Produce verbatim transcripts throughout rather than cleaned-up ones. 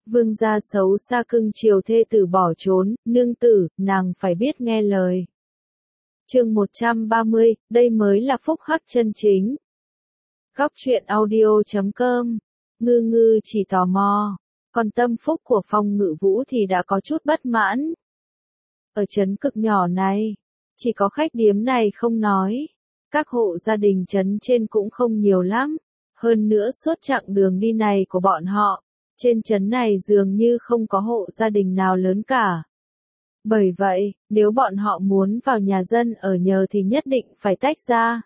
Vương gia xấu xa cưng chiều thê tử bỏ trốn, nương tử, nàng phải biết nghe lời. Chương một trăm ba mươi, đây mới là phúc hắc chân chính. Góc truyện audio chấm com. Ngư ngư chỉ tò mò, còn tâm phúc của Phong Ngự Vũ thì đã có chút bất mãn. Ở trấn cực nhỏ này, chỉ có khách điếm này không nói, các hộ gia đình trấn trên cũng không nhiều lắm, hơn nữa suốt chặng đường đi này của bọn họ, trên trấn này dường như không có hộ gia đình nào lớn cả. Bởi vậy, nếu bọn họ muốn vào nhà dân ở nhờ thì nhất định phải tách ra.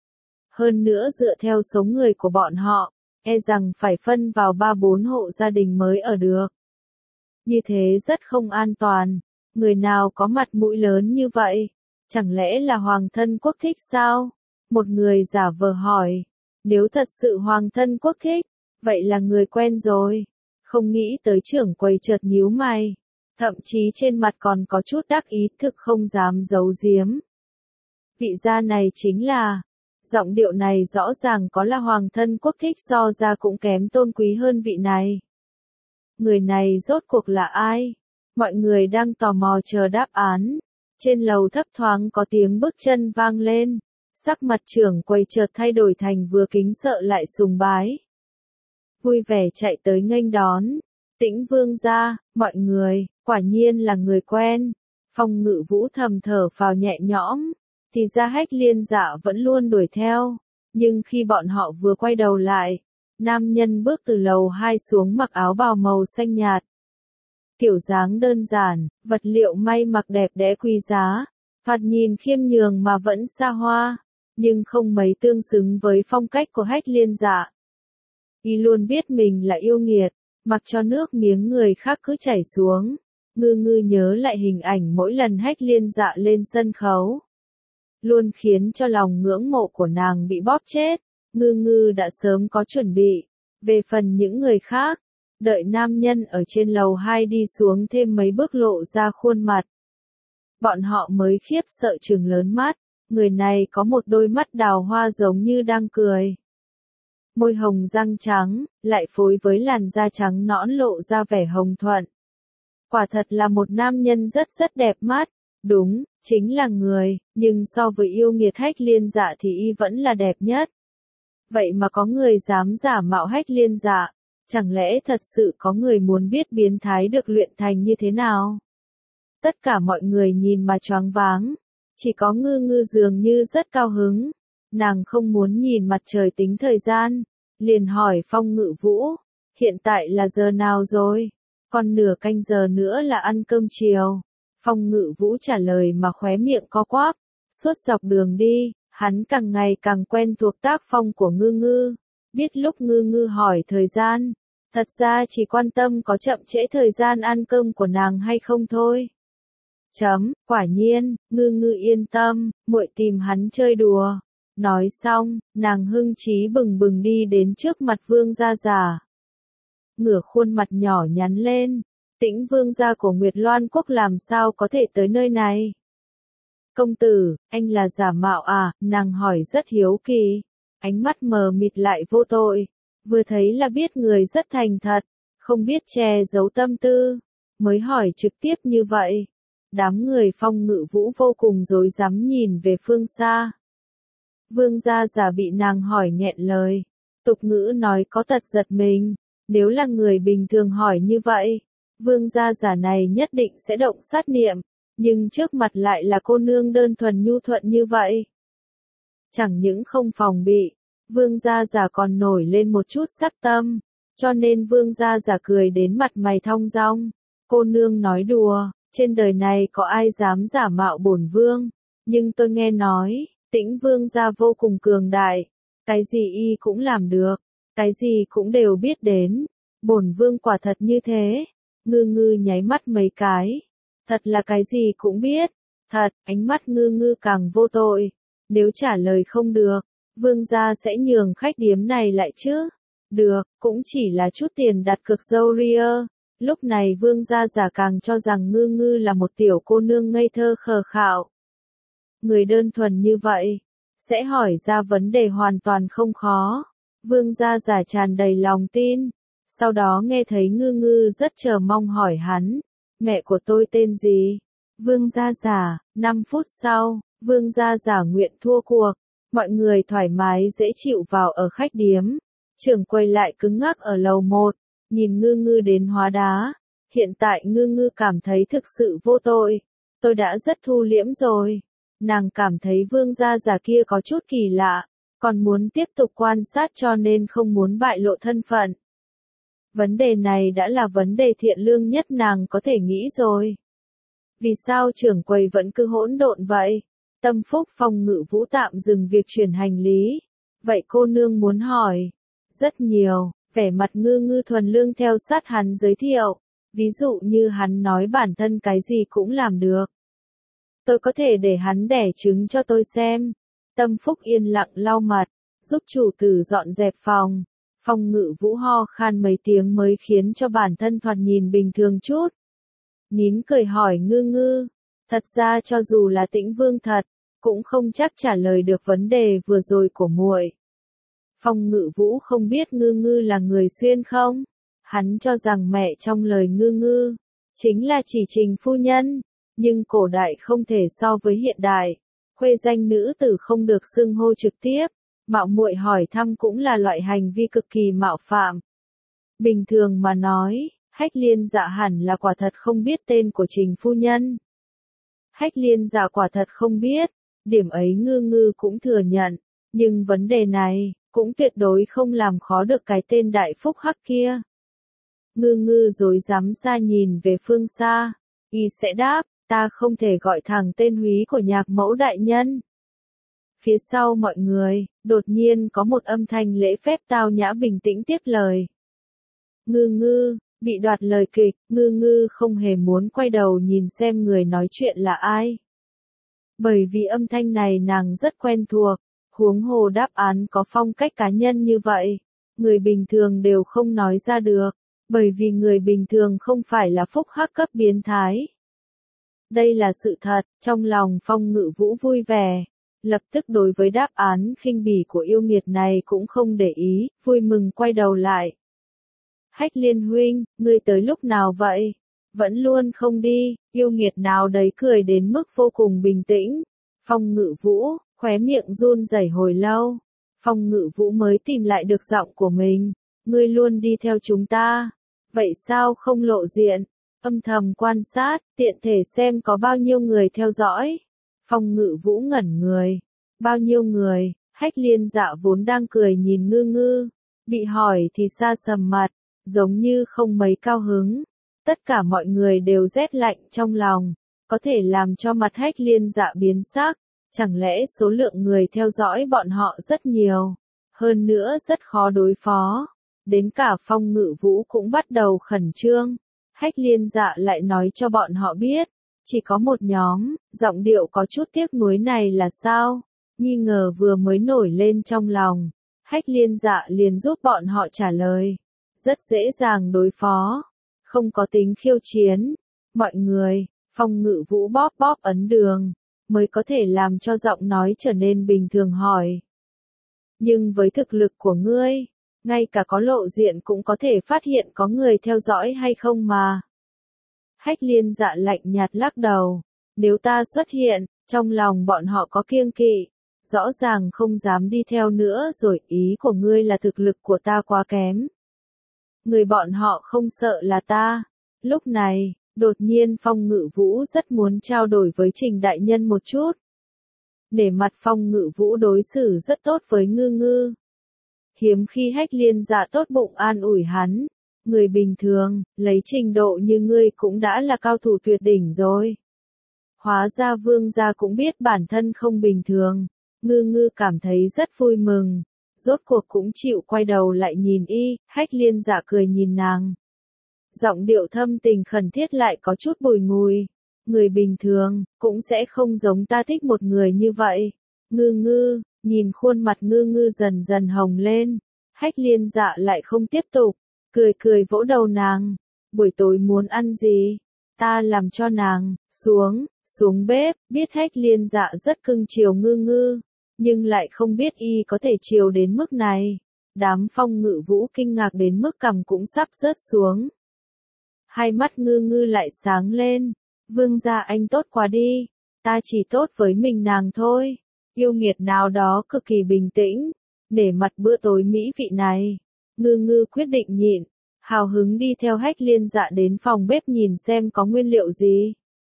Hơn nữa dựa theo số người của bọn họ, e rằng phải phân vào ba bốn hộ gia đình mới ở được. Như thế rất không an toàn, người nào có mặt mũi lớn như vậy, chẳng lẽ là hoàng thân quốc thích sao? Một người giả vờ hỏi, nếu thật sự hoàng thân quốc thích, vậy là người quen rồi. Không nghĩ tới trưởng quầy chợt nhíu mày, thậm chí trên mặt còn có chút đắc ý, thực không dám giấu giếm. Vị gia này chính là, giọng điệu này rõ ràng có là hoàng thân quốc thích, so ra cũng kém tôn quý hơn vị này. Người này rốt cuộc là ai? Mọi người đang tò mò chờ đáp án. Trên lầu thấp thoáng có tiếng bước chân vang lên, sắc mặt trưởng quầy chợt thay đổi thành vừa kính sợ lại sùng bái. Vui vẻ chạy tới nghênh đón, Tĩnh Vương gia, mọi người, quả nhiên là người quen. Phong Ngự Vũ thầm thở phào nhẹ nhõm, thì ra Hách Liên Dạ vẫn luôn đuổi theo, nhưng khi bọn họ vừa quay đầu lại, nam nhân bước từ lầu hai xuống mặc áo bào màu xanh nhạt. Kiểu dáng đơn giản, vật liệu may mặc đẹp đẽ quý giá, thoạt nhìn khiêm nhường mà vẫn xa hoa, nhưng không mấy tương xứng với phong cách của Hách Liên Dạ. Y luôn biết mình là yêu nghiệt, mặc cho nước miếng người khác cứ chảy xuống. Ngư ngư nhớ lại hình ảnh mỗi lần Hách Liên Dạ lên sân khấu, luôn khiến cho lòng ngưỡng mộ của nàng bị bóp chết. Ngư ngư đã sớm có chuẩn bị. Về phần những người khác, đợi nam nhân ở trên lầu hai đi xuống thêm mấy bước lộ ra khuôn mặt, bọn họ mới khiếp sợ trừng lớn mắt. Người này có một đôi mắt đào hoa giống như đang cười, môi hồng răng trắng, lại phối với làn da trắng nõn lộ ra vẻ hồng thuận. Quả thật là một nam nhân rất rất đẹp mắt. Đúng, chính là người, nhưng so với yêu nghiệt Hách Liên Dạ thì y vẫn là đẹp nhất. Vậy mà có người dám giả mạo Hách Liên Dạ, chẳng lẽ thật sự có người muốn biết biến thái được luyện thành như thế nào? Tất cả mọi người nhìn mà choáng váng, chỉ có ngư ngư dường như rất cao hứng. Nàng không muốn nhìn mặt trời tính thời gian, liền hỏi Phong Ngự Vũ, hiện tại là giờ nào rồi? Còn nửa canh giờ nữa là ăn cơm chiều. Phong Ngự Vũ trả lời mà khóe miệng co quắp. Suốt dọc đường đi, hắn càng ngày càng quen thuộc tác phong của ngư ngư. Biết lúc ngư ngư hỏi thời gian, thật ra chỉ quan tâm có chậm trễ thời gian ăn cơm của nàng hay không thôi. Chấm, quả nhiên, ngư ngư yên tâm, muội tìm hắn chơi đùa. Nói xong, nàng hưng trí bừng bừng đi đến trước mặt Vương gia già. Ngửa khuôn mặt nhỏ nhắn lên, Tĩnh Vương gia của Nguyệt Loan Quốc làm sao có thể tới nơi này? Công tử, anh là giả mạo à? Nàng hỏi rất hiếu kỳ, ánh mắt mờ mịt lại vô tội, vừa thấy là biết người rất thành thật, không biết che giấu tâm tư, mới hỏi trực tiếp như vậy. Đám người Phong Ngự Vũ vô cùng rối rắm nhìn về phương xa. Vương gia già bị nàng hỏi nghẹn lời, tục ngữ nói có tật giật mình, nếu là người bình thường hỏi như vậy, vương gia già này nhất định sẽ động sát niệm, nhưng trước mặt lại là cô nương đơn thuần nhu thuận như vậy. Chẳng những không phòng bị, vương gia già còn nổi lên một chút sắc tâm, cho nên vương gia già cười đến mặt mày thong dong. Cô nương nói đùa, trên đời này có ai dám giả mạo bổn vương, nhưng tôi nghe nói, Tĩnh Vương gia vô cùng cường đại, cái gì y cũng làm được, cái gì cũng đều biết đến. Bổn vương quả thật như thế. Ngư ngư nháy mắt mấy cái, thật là cái gì cũng biết. Thật, ánh mắt ngư ngư càng vô tội. Nếu trả lời không được, vương gia sẽ nhường khách điếm này lại chứ? Được, cũng chỉ là chút tiền đặt cược dâu ria. Lúc này vương gia giả càng cho rằng ngư ngư là một tiểu cô nương ngây thơ khờ khạo. Người đơn thuần như vậy, sẽ hỏi ra vấn đề hoàn toàn không khó. Vương gia giả tràn đầy lòng tin, Sau đó nghe thấy ngư ngư rất chờ mong hỏi hắn, mẹ của tôi tên gì? Vương gia giả. Năm phút sau, Vương gia giả nguyện thua cuộc. Mọi người thoải mái dễ chịu vào ở khách điếm. Trưởng quầy lại cứng ngắc ở lầu một, nhìn ngư ngư đến hóa đá. Hiện tại ngư ngư cảm thấy thực sự vô tội. Tôi đã rất thu liễm rồi. Nàng cảm thấy vương gia giả kia có chút kỳ lạ, còn muốn tiếp tục quan sát cho nên không muốn bại lộ thân phận. Vấn đề này đã là vấn đề thiện lương nhất nàng có thể nghĩ rồi. Vì sao trưởng quầy vẫn cứ hỗn độn vậy? Tâm phúc Phong Ngự Vũ tạm dừng việc chuyển hành lý. Vậy cô nương muốn hỏi? Rất nhiều, vẻ mặt ngư ngư thuần lương theo sát hắn giới thiệu. Ví dụ như hắn nói bản thân cái gì cũng làm được. Tôi có thể để hắn đẻ trứng cho tôi xem. Tâm phúc yên lặng lau mặt, giúp chủ tử dọn dẹp phòng. Phong Ngự Vũ ho khan mấy tiếng mới khiến cho bản thân thoạt nhìn bình thường chút. Nín cười hỏi ngư ngư, thật ra cho dù là Tĩnh Vương thật, cũng không chắc trả lời được vấn đề vừa rồi của muội. Phong Ngự Vũ không biết ngư ngư là người xuyên không? Hắn cho rằng mẹ trong lời ngư ngư, chính là chỉ Trình phu nhân, nhưng cổ đại không thể so với hiện đại. Khuê danh nữ tử không được xưng hô trực tiếp, mạo muội hỏi thăm cũng là loại hành vi cực kỳ mạo phạm. Bình thường mà nói, Hách Liên Dạ hẳn là quả thật không biết tên của Trình phu nhân. Hách Liên Dạ quả thật không biết, điểm ấy ngư ngư cũng thừa nhận, nhưng vấn đề này, cũng tuyệt đối không làm khó được cái tên đại phúc hắc kia. Ngư ngư rối rắm ra nhìn về phương xa, y sẽ đáp, ta không thể gọi thẳng tên húy của nhạc mẫu đại nhân. Phía sau mọi người, đột nhiên có một âm thanh lễ phép tao nhã bình tĩnh tiếp lời. Ngư ngư, bị đoạt lời kịch, ngư ngư không hề muốn quay đầu nhìn xem người nói chuyện là ai. Bởi vì âm thanh này nàng rất quen thuộc, huống hồ đáp án có phong cách cá nhân như vậy, người bình thường đều không nói ra được, bởi vì người bình thường không phải là phúc hắc cấp biến thái. Đây là sự thật, trong lòng Phong Ngự Vũ vui vẻ, lập tức đối với đáp án khinh bỉ của yêu nghiệt này cũng không để ý, vui mừng quay đầu lại. Hách Liên huynh, ngươi tới lúc nào vậy? Vẫn luôn không đi, yêu nghiệt nào đấy cười đến mức vô cùng bình tĩnh. Phong Ngự Vũ, khóe miệng run rẩy hồi lâu. Phong Ngự Vũ mới tìm lại được giọng của mình. Ngươi luôn đi theo chúng ta. Vậy sao không lộ diện? Âm thầm quan sát, tiện thể xem có bao nhiêu người theo dõi. Phong Ngự Vũ ngẩn người. Bao nhiêu người? Hách Liên Dạ vốn đang cười nhìn ngư ngư. Bị hỏi thì sa sầm mặt, giống như không mấy cao hứng. Tất cả mọi người đều rét lạnh trong lòng, có thể làm cho mặt Hách Liên Dạ biến sắc. Chẳng lẽ số lượng người theo dõi bọn họ rất nhiều, hơn nữa rất khó đối phó. Đến cả Phong Ngự Vũ cũng bắt đầu khẩn trương. Hách Liên Dạ lại nói cho bọn họ biết, chỉ có một nhóm, giọng điệu có chút tiếc nuối này là sao? Nghi ngờ vừa mới nổi lên trong lòng. Hách Liên Dạ liền giúp bọn họ trả lời. Rất dễ dàng đối phó, không có tính khiêu chiến. Mọi người, Phong Ngự Vũ bóp bóp ấn đường, mới có thể làm cho giọng nói trở nên bình thường hỏi. Nhưng với thực lực của ngươi, ngay cả có lộ diện cũng có thể phát hiện có người theo dõi hay không mà. Hách Liên Dạ lạnh nhạt lắc đầu. Nếu ta xuất hiện, trong lòng bọn họ có kiêng kỵ, rõ ràng không dám đi theo nữa rồi, ý của ngươi là thực lực của ta quá kém. Người bọn họ không sợ là ta. Lúc này, đột nhiên Phong Ngự Vũ rất muốn trao đổi với Trình đại nhân một chút. Để mặt Phong Ngự Vũ đối xử rất tốt với ngư ngư. Hiếm khi Hách Liên Dạ tốt bụng an ủi hắn. Người bình thường, lấy trình độ như ngươi cũng đã là cao thủ tuyệt đỉnh rồi. Hóa ra vương gia cũng biết bản thân không bình thường. Ngư ngư cảm thấy rất vui mừng. Rốt cuộc cũng chịu quay đầu lại nhìn y. Hách Liên Dạ cười nhìn nàng. Giọng điệu thâm tình khẩn thiết lại có chút bùi ngùi. Người bình thường, cũng sẽ không giống ta thích một người như vậy. Ngư ngư, nhìn khuôn mặt ngư ngư dần dần hồng lên. Hách Liên Dạ lại không tiếp tục. Cười cười vỗ đầu nàng. Buổi tối muốn ăn gì? Ta làm cho nàng. Xuống, xuống bếp. Biết Hách Liên Dạ rất cưng chiều ngư ngư, nhưng lại không biết y có thể chiều đến mức này. Đám Phong Ngự Vũ kinh ngạc đến mức cằm cũng sắp rớt xuống. Hai mắt Ngư Ngư lại sáng lên. Vương gia anh tốt quá đi. Ta chỉ tốt với mình nàng thôi. Yêu nghiệt nào đó cực kỳ bình tĩnh. Nể mặt bữa tối mỹ vị này. Ngư Ngư quyết định nhịn. Hào hứng đi theo Hách Liên Dạ đến phòng bếp nhìn xem có nguyên liệu gì.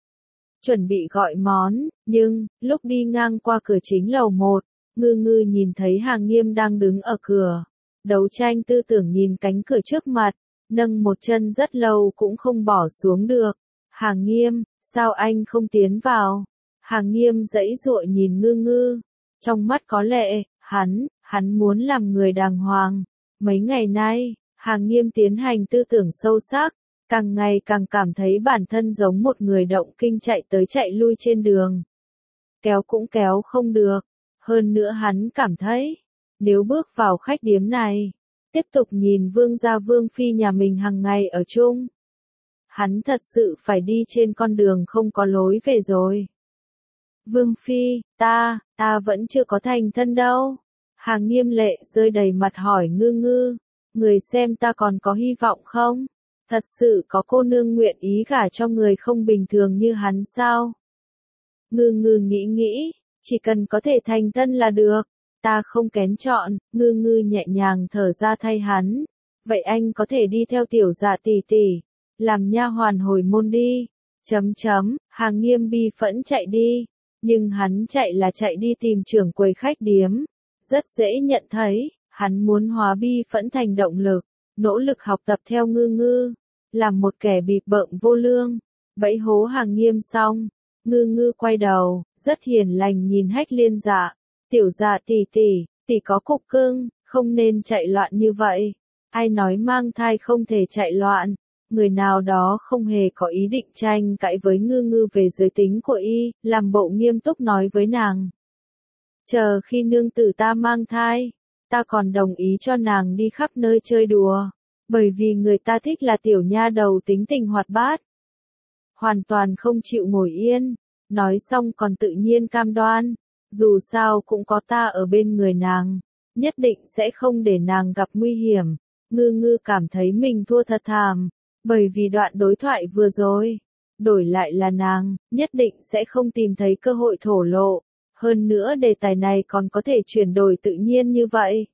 Chuẩn bị gọi món, nhưng, lúc đi ngang qua cửa chính lầu một, Ngư Ngư nhìn thấy Hàng Nghiêm đang đứng ở cửa. Đấu tranh tư tưởng nhìn cánh cửa trước mặt, nâng một chân rất lâu cũng không bỏ xuống được. Hàng Nghiêm, sao anh không tiến vào? Hàng Nghiêm giãy giụa nhìn Ngư Ngư. Trong mắt có lệ, hắn, hắn muốn làm người đàng hoàng. Mấy ngày nay, Hàng Nghiêm tiến hành tư tưởng sâu sắc, càng ngày càng cảm thấy bản thân giống một người động kinh chạy tới chạy lui trên đường. Kéo cũng kéo không được. Hơn nữa hắn cảm thấy, nếu bước vào khách điếm này, tiếp tục nhìn Vương gia Vương phi nhà mình hàng ngày ở chung, hắn thật sự phải đi trên con đường không có lối về rồi. Vương phi, ta, ta vẫn chưa có thành thân đâu. Hàng Nghiêm lệ rơi đầy mặt hỏi Ngư Ngư, người xem ta còn có hy vọng không? Thật sự có cô nương nguyện ý gả cho người không bình thường như hắn sao? Ngư Ngư nghĩ nghĩ, chỉ cần có thể thành thân là được, ta không kén chọn. Ngư Ngư nhẹ nhàng thở ra thay hắn. Vậy anh có thể đi theo Tiểu Dạ tỷ tỷ, làm nha hoàn hồi môn đi. Chấm chấm, Hàng Nghiêm bi phẫn chạy đi, nhưng hắn chạy là chạy đi tìm trưởng quầy khách điếm. Rất dễ nhận thấy, hắn muốn hóa bi phẫn thành động lực, nỗ lực học tập theo Ngư Ngư, làm một kẻ bịp bợm vô lương. Bẫy hố Hàng Nghiêm xong, Ngư Ngư quay đầu, rất hiền lành nhìn Hách Liên Dạ. Tiểu Dạ tỷ tỷ, tỷ có cục cưng, không nên chạy loạn như vậy. Ai nói mang thai không thể chạy loạn? Người nào đó không hề có ý định tranh cãi với Ngư Ngư về giới tính của y, làm bộ nghiêm túc nói với nàng. Chờ khi nương tử ta mang thai, ta còn đồng ý cho nàng đi khắp nơi chơi đùa, bởi vì người ta thích là tiểu nha đầu tính tình hoạt bát. Hoàn toàn không chịu ngồi yên, nói xong còn tự nhiên cam đoan, dù sao cũng có ta ở bên người nàng, nhất định sẽ không để nàng gặp nguy hiểm. Ngư Ngư cảm thấy mình thua thật thảm, bởi vì đoạn đối thoại vừa rồi, đổi lại là nàng, nhất định sẽ không tìm thấy cơ hội thổ lộ. Hơn nữa đề tài này còn có thể chuyển đổi tự nhiên như vậy.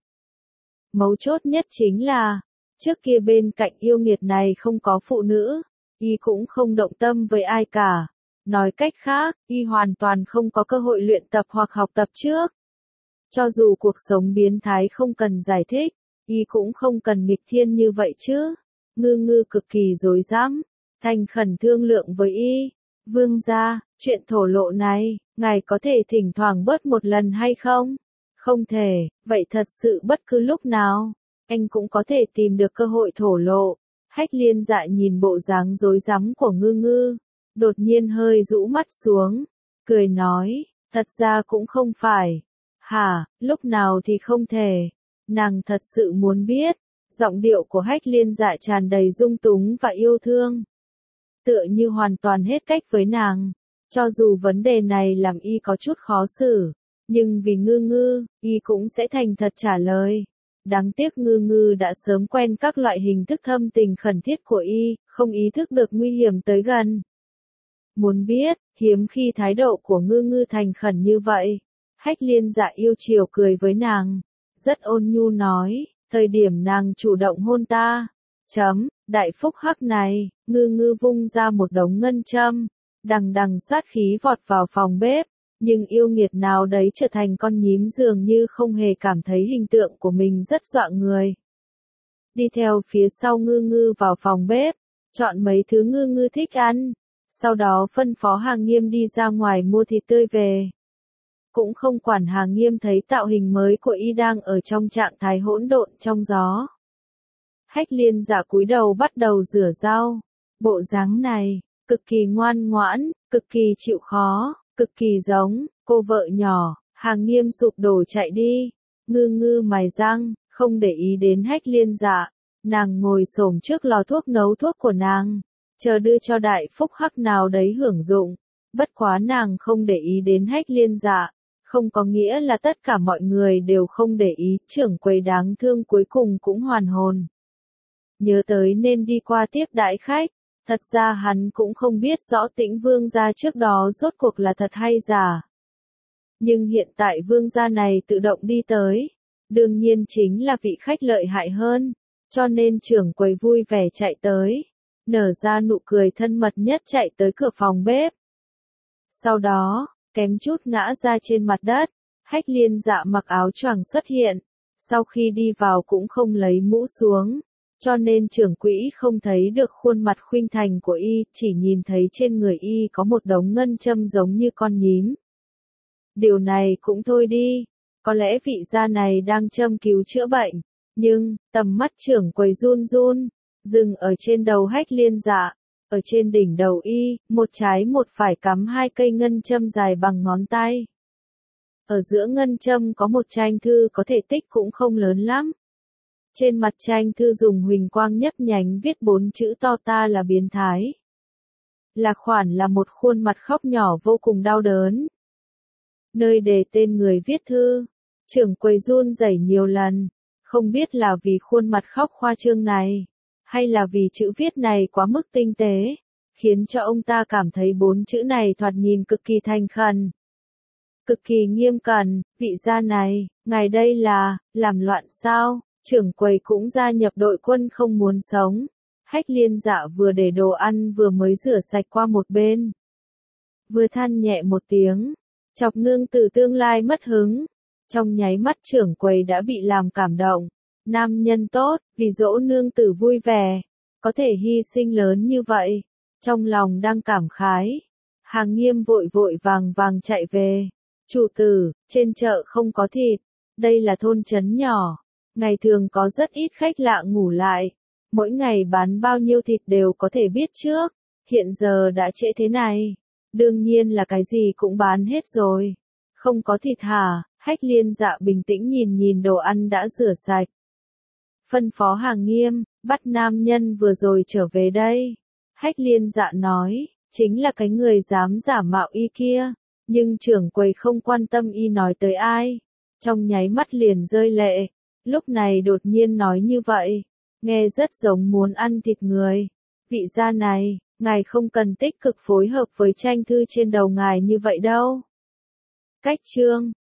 Mấu chốt nhất chính là, trước kia bên cạnh yêu nghiệt này không có phụ nữ, y cũng không động tâm với ai cả. Nói cách khác, y hoàn toàn không có cơ hội luyện tập hoặc học tập trước. Cho dù cuộc sống biến thái không cần giải thích, y cũng không cần nghịch thiên như vậy chứ. Ngư Ngư cực kỳ rối rắm, thành khẩn thương lượng với y. Vương gia, chuyện thổ lộ này, ngài có thể thỉnh thoảng bớt một lần hay không? Không thể, vậy thật sự bất cứ lúc nào, anh cũng có thể tìm được cơ hội thổ lộ. Hách Liên Dạ nhìn bộ dáng rối rắm của Ngư Ngư, đột nhiên hơi rũ mắt xuống, cười nói, thật ra cũng không phải. Hả, lúc nào thì không thể? Nàng thật sự muốn biết. Giọng điệu của Hách Liên Dạ tràn đầy dung túng và yêu thương, tựa như hoàn toàn hết cách với nàng. Cho dù vấn đề này làm y có chút khó xử, nhưng vì Ngư Ngư, y cũng sẽ thành thật trả lời. Đáng tiếc Ngư Ngư đã sớm quen các loại hình thức thâm tình khẩn thiết của y, không ý thức được nguy hiểm tới gần. Muốn biết, hiếm khi thái độ của Ngư Ngư thành khẩn như vậy. Hách Liên Dạ yêu chiều cười với nàng, rất ôn nhu nói, thời điểm nàng chủ động hôn ta, chấm, đại phúc hắc này. Ngư Ngư vung ra một đống ngân châm, đằng đằng sát khí vọt vào phòng bếp, nhưng yêu nghiệt nào đấy trở thành con nhím dường như không hề cảm thấy hình tượng của mình rất dọa người. Đi theo phía sau Ngư Ngư vào phòng bếp, chọn mấy thứ Ngư Ngư thích ăn, sau đó phân phó Hàng Nghiêm đi ra ngoài mua thịt tươi về. Cũng không quản Hàng Nghiêm thấy tạo hình mới của y đang ở trong trạng thái hỗn độn trong gió. Hách Liên Dạ cúi đầu bắt đầu rửa rau. Bộ dáng này, cực kỳ ngoan ngoãn, cực kỳ chịu khó, cực kỳ giống cô vợ nhỏ. Hàng Nghiêm sụp đổ chạy đi. Ngư Ngư mài răng, không để ý đến Hách Liên Dạ. Nàng ngồi xổm trước lò thuốc nấu thuốc của nàng, chờ đưa cho đại phúc hắc nào đấy hưởng dụng. Bất quá nàng không để ý đến Hách Liên Dạ, Không có nghĩa là tất cả mọi người đều không để ý, trưởng quầy đáng thương cuối cùng cũng hoàn hồn. Nhớ tới nên đi qua tiếp đãi khách, thật ra hắn cũng không biết rõ Tĩnh vương gia trước đó rốt cuộc là thật hay giả. Nhưng hiện tại vương gia này tự động đi tới, đương nhiên chính là vị khách lợi hại hơn, cho nên trưởng quầy vui vẻ chạy tới, nở ra nụ cười thân mật nhất chạy tới cửa phòng bếp. Sau đó, kém chút ngã ra trên mặt đất, Hách Liên Dạ mặc áo choàng xuất hiện, sau khi đi vào cũng không lấy mũ xuống, cho nên trưởng quỹ không thấy được khuôn mặt khuynh thành của y, chỉ nhìn thấy trên người y có một đống ngân châm giống như con nhím. Điều này cũng thôi đi, có lẽ vị gia này đang châm cứu chữa bệnh, nhưng, tầm mắt trưởng quầy run run, dừng ở trên đầu Hách Liên Dạ, ở trên đỉnh đầu y, một trái một phải cắm hai cây ngân châm dài bằng ngón tay. Ở giữa ngân châm có một tranh thư có thể tích cũng không lớn lắm. Trên mặt tranh thư dùng huỳnh quang nhấp nhánh viết bốn chữ to ta là biến thái. Lạc khoản là một khuôn mặt khóc nhỏ vô cùng đau đớn. Nơi đề tên người viết thư, trưởng quầy run rẩy nhiều lần, không biết là vì khuôn mặt khóc khoa trương này, hay là vì chữ viết này quá mức tinh tế, khiến cho ông ta cảm thấy bốn chữ này thoạt nhìn cực kỳ thành khẩn. Cực kỳ nghiêm cẩn, vị gia này, ngài đây là, làm loạn sao, trưởng quầy cũng gia nhập đội quân không muốn sống. Hách Liên Dạ vừa để đồ ăn vừa mới rửa sạch qua một bên. Vừa than nhẹ một tiếng, chọc nương tử tương lai mất hứng. Trong nháy mắt trưởng quầy đã bị làm cảm động. Nam nhân tốt, vì dỗ nương tử vui vẻ, có thể hy sinh lớn như vậy. Trong lòng đang cảm khái. Hàng Nghiêm vội vội vàng vàng chạy về. Chủ tử, trên chợ không có thịt. Đây là thôn trấn nhỏ. Ngày thường có rất ít khách lạ ngủ lại. Mỗi ngày bán bao nhiêu thịt đều có thể biết trước. Hiện giờ đã trễ thế này. Đương nhiên là cái gì cũng bán hết rồi. Không có thịt hả? Hách Liên Dạ bình tĩnh nhìn nhìn đồ ăn đã rửa sạch. Phân phó Hàng Nghiêm, bắt nam nhân vừa rồi trở về đây. Hách Liên Dạ nói, chính là cái người dám giả mạo y kia. Nhưng trưởng quầy không quan tâm y nói tới ai. Trong nháy mắt liền rơi lệ. Lúc này đột nhiên nói như vậy. Nghe rất giống muốn ăn thịt người. Vị gia này, ngài không cần tích cực phối hợp với tranh thư trên đầu ngài như vậy đâu. Cách chương